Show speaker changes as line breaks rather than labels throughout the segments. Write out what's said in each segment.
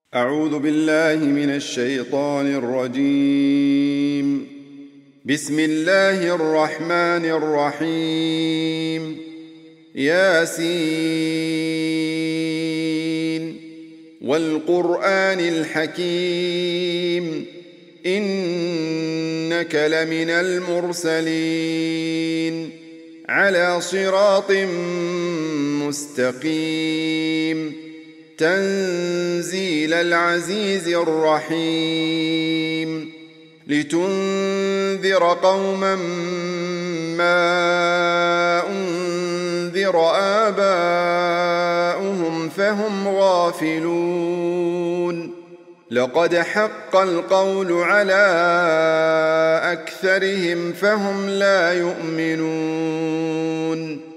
أعوذ بالله من الشيطان الرجيم. بسم الله الرحمن الرحيم. ياسين والقرآن الحكيم إنك لمن المرسلين على صراط مستقيم تنزيل العزيز الرحيم لتنذر قوما ما أنذر آباؤهم فهم غافلون لقد حق القول على أكثرهم فهم لا يؤمنون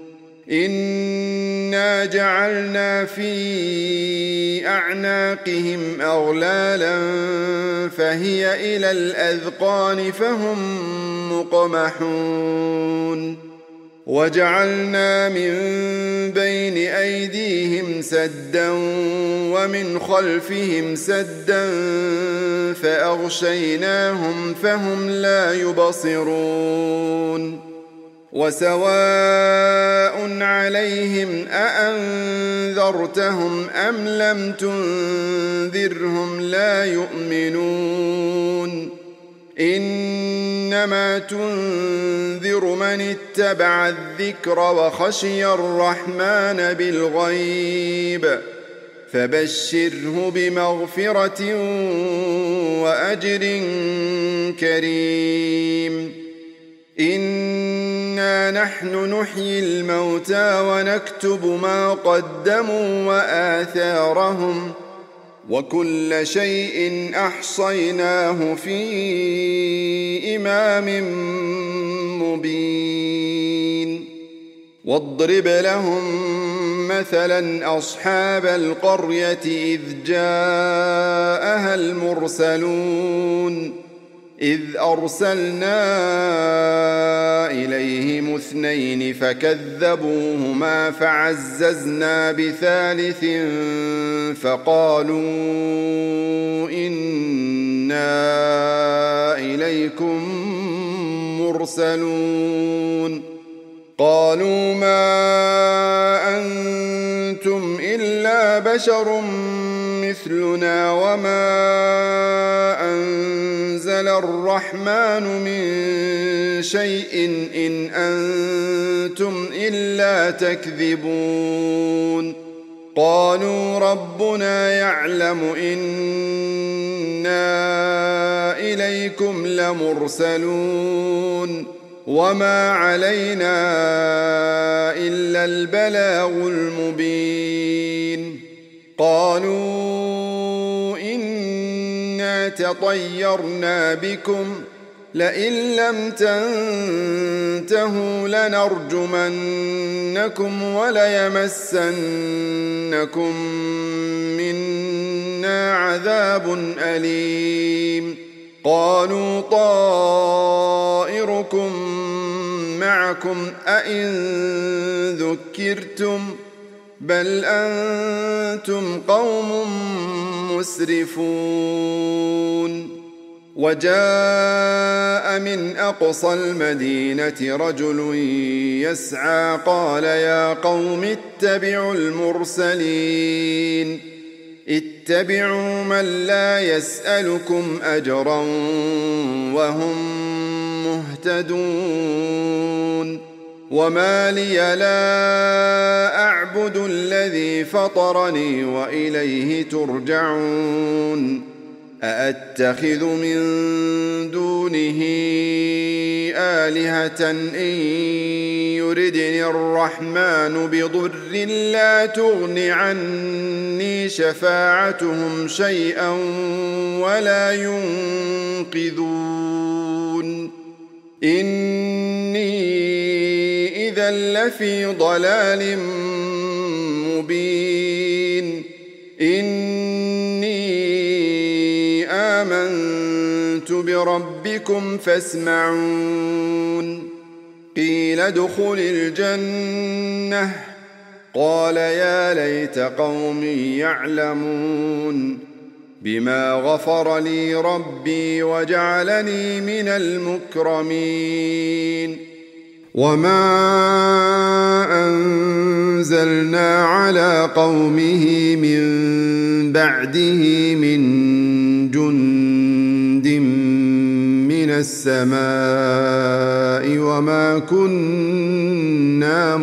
إنا جعلنا في أعناقهم أغلالا فهي إلى الأذقان فهم مقمحون وجعلنا من بين أيديهم سدا ومن خلفهم سدا فأغشيناهم فهم لا يبصرون وسواء عليهم أأنذرتهم أم لم تنذرهم لا يؤمنون إنما تنذر من اتبع الذكر وخشي الرحمن بالغيب فبشره بمغفرة وأجر كريم إنا نحن نحيي الموتى ونكتب ما قدموا وآثارهم وكل شيء أحصيناه في إمام مبين واضرب لهم مثلا أصحاب القرية إذ جاءها المرسلون إذ أرسلنا إليهم اثنين فكذبوهما فعززنا بثالث فقالوا إنا إليكم مرسلون قالوا ما أنتم إلا بشر مثلنا وما أنزل الرحمن من شيء إن أنتم إلا تكذبون قالوا ربنا يعلم إنا إليكم لمرسلون وما علينا إلا البلاغ المبين قالوا إنا تطيرنا بكم لئن لم تنتهوا لنرجمنكم وليمسنكم منا عذاب أليم قالوا طائركم معكم أئن ذكرتم بل أنتم قوم مسرفون وجاء من أقصى المدينة رجل يسعى قال يا قوم اتبعوا المرسلين اتبعوا من لا يسألكم أجرا وهم مهتدون وما لي لا أعبد الذي فطرني وإليه ترجعون أأتخذ من دونه آلهة إن يردني الرحمن بضر لا تغن عني شفاعتهم شيئا ولا ينقذون إني إذا لفي ضلال مبين إني آمنت بربكم فاسمعون قيل ادخل الجنة قال يا ليت قومي يعلمون بما غفر لي ربي وجعلني من المكرمين وما أنزلنا على قومه من بعده من جند من السماء وما كنا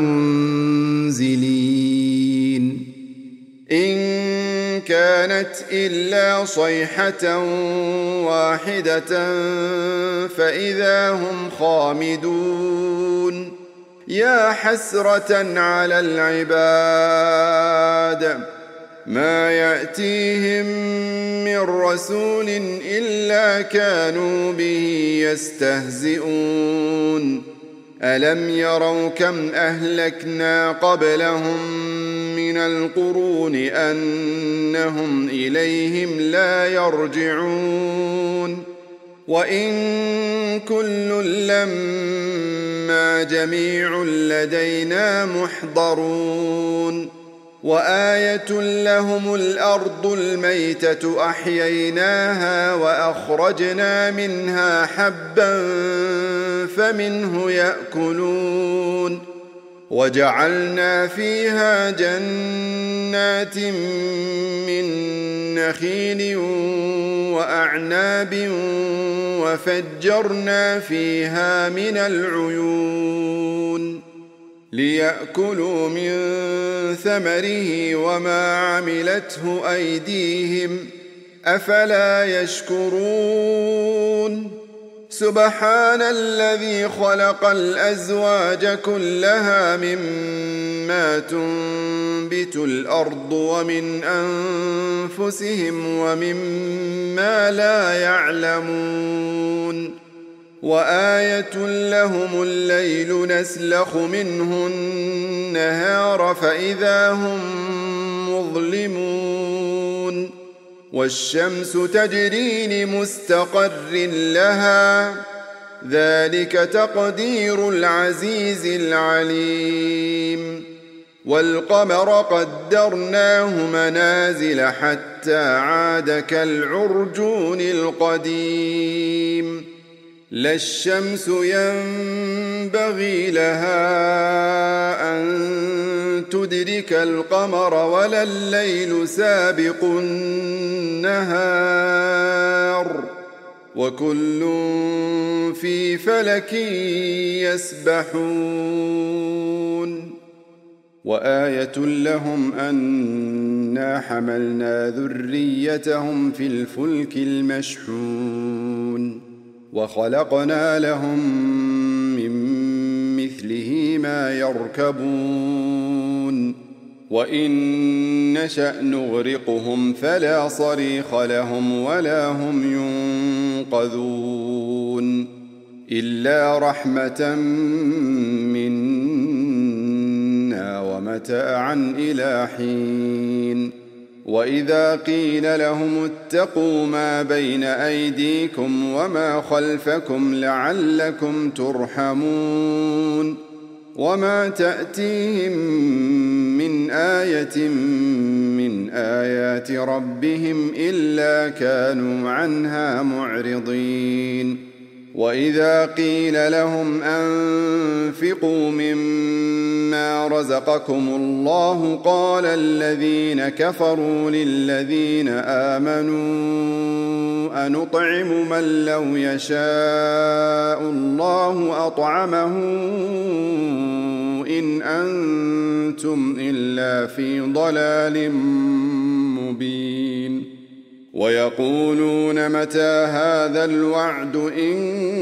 منزلين إن كانت إلا صيحة واحدة فإذا هم خامدون يا حسرة على العباد ما يأتيهم من رسول إلا كانوا به يستهزئون ألم يروا كم أهلكنا قبلهم من القرون أنهم إليهم لا يرجعون وإن كل لما جميع لدينا محضرون وآية لهم الأرض الميتة أحييناها وأخرجنا منها حبا فمنه يأكلون وجعلنا فيها جنات من نخيل وأعناب وفجرنا فيها من العيون ليأكلوا من ثمره وما عملته أيديهم أفلا يشكرون سبحان الذي خلق الأزواج كلها مما تنبت الأرض ومن أنفسهم ومما لا يعلمون وآية لهم الليل نسلخ منه النهار فإذا هم مظلمون والشمس تجري لمستقر لها ذلك تقدير العزيز العليم والقمر قدرناه منازل حتى عاد كالعرجون القديم لا الشمس ينبغي لها أن تدرك القمر ولا الليل سابق النهار وكل في فلك يسبحون وآية لهم أنا حملنا ذريتهم في الفلك المشحون وخلقنا لهم من مثله ما يركبون وإن نشأ نغرقهم فلا صريخ لهم ولا هم ينقذون إلا رحمة منا ومتاعا إلى حين وإذا قيل لهم اتقوا ما بين أيديكم وما خلفكم لعلكم ترحمون وما تأتيهم من آية من آيات ربهم إلا كانوا عنها معرضين وإذا قيل لهم أنفقوا مما رزقكم الله قال الذين كفروا للذين آمنوا أنطعم من لو يشاء الله أطعمه إن أنتم إلا في ضلال مبين ويقولون متى هذا الوعد إن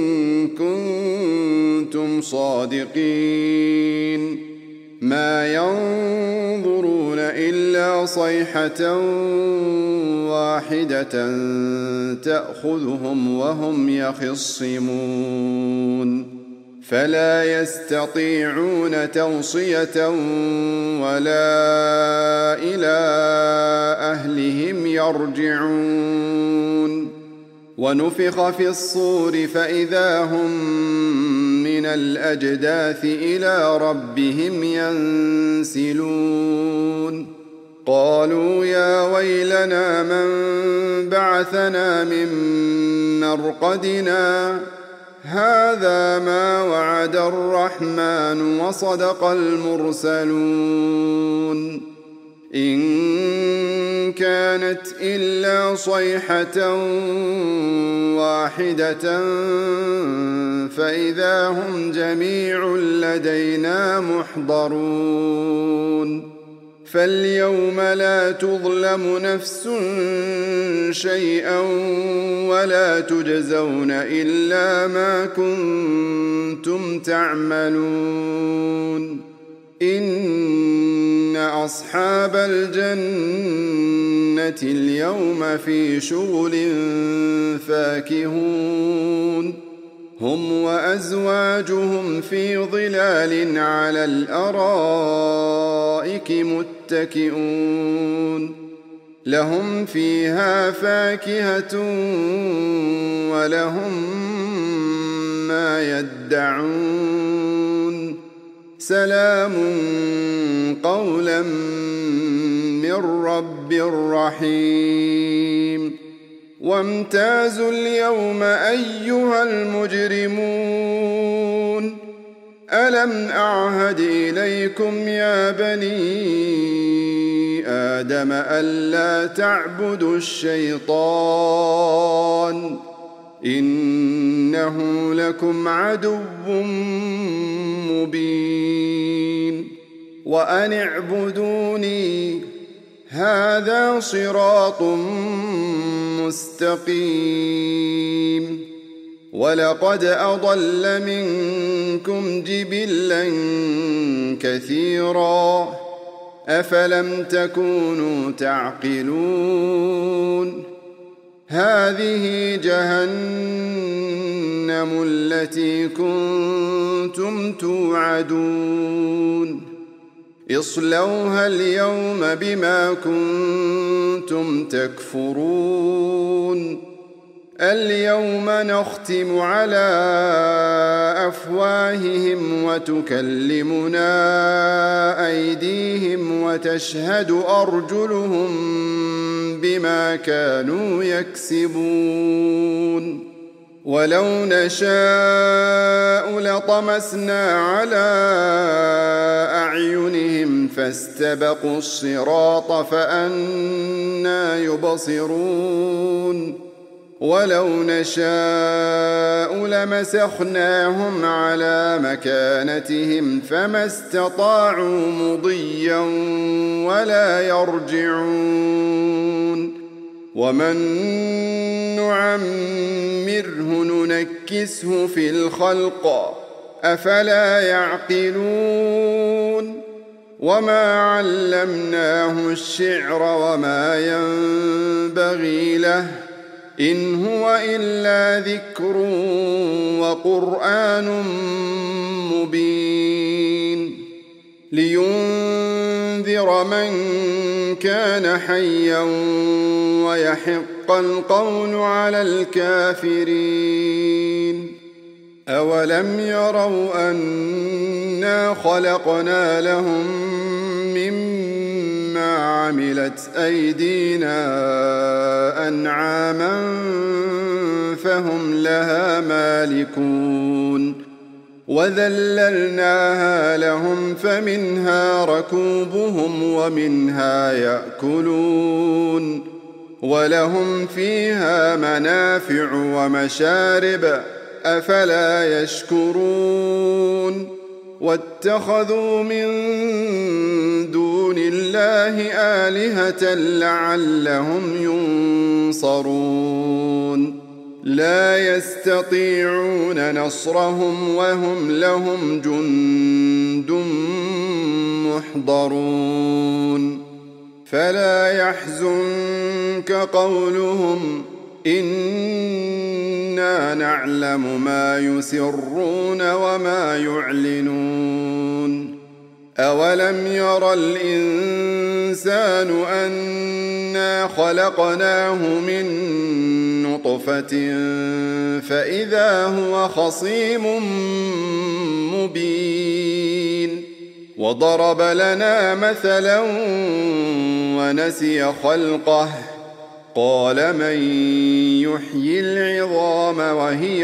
كنتم صادقين ما ينظرون إلا صيحة واحدة تأخذهم وهم يخصمون فلا يستطيعون توصية ولا إلى أهلهم يرجعون ونفخ في الصور فإذا هم من الأجداث إلى ربهم ينسلون قالوا يا ويلنا من بعثنا من مرقدنا هذا ما وعد الرحمن وصدق المرسلون إن كانت إلا صيحة واحدة فإذا هم جميع لدينا محضرون فاليوم لا تظلم نفس شيئا ولا تجزون إلا ما كنتم تعملون إن أصحاب الجنة اليوم في شغل فاكهون هم وأزواجهم في ظلال على الأرائك متكئون لهم فيها فاكهة ولهم ما يدعون سلام قولا من رب رحيم وامتازوا اليوم أيها المجرمون ألم أعهد إليكم يا بني آدم ألا تعبدوا الشيطان إنه لكم عدو مبين وأن اعبدوني هذا صراط مستقيم ولقد أضل منكم جبلا كثيرا أفلم تكونوا تعقلون هذه جهنم التي كنتم توعدون اصلوها اليوم بما كنتم تكفرون اليوم نختم على أفواههم وتكلمنا أيديهم وتشهد أرجلهم بما كانوا يكسبون ولو نشاء لطمسنا على أعينهم فاستبقوا الصراط فأنى يبصرون ولو نشاء لمسخناهم على مكانتهم فما استطاعوا مضيا ولا يرجعون ومن نعمره ننكسه في الخلق أفلا يعقلون وما علمناه الشعر وما ينبغي له إن هو إلا ذكر وقرآن مبين لينذر من كان حيا ويحق القول على الكافرين أولم يروا أنا خلقنا لهم مما عملت أيدينا أنعاما فهم لها مالكون وذللناها لهم فمنها ركوبهم ومنها يأكلون ولهم فيها منافع ومشارب أفلا يشكرون واتخذوا من دون الله آلهة لعلهم ينصرون لا يستطيعون نصرهم وهم لهم جند محضرون فلا يحزنك قولهم إنا نعلم ما يسرون وما يعلنون أولم ير الإنسان أنا خلقناه من نطفة فإذا هو خصيم مبين وضرب لنا مثلا ونسي خلقه قال من يحيي العظام وهي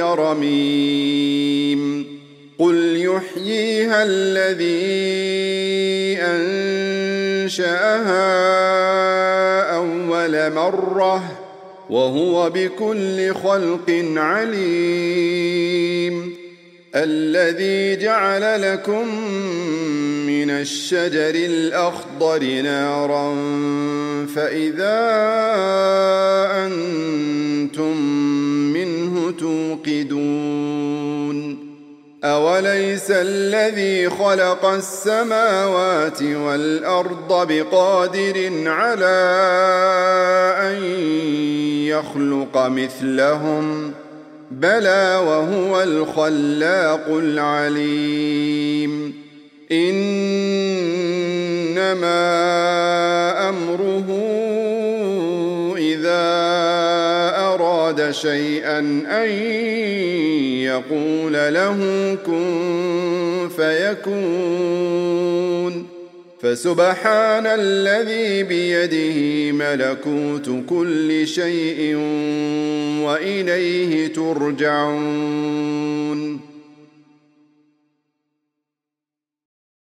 رميم قل يحييها الذي أنشأها أول مرة وهو بكل خلق عليم الذي جعل لكم من الشجر الأخضر نارا فإذا أنتم منه توقدون أوليس الذي خلق السماوات والأرض بقادر على أن يخلق مثلهم بلى وهو الخلاق العليم إنما أمره إذا أراد شيئا أن يقول له كن فيكون فسبحان الذي بيده ملكوت كل شيء وإليه ترجعون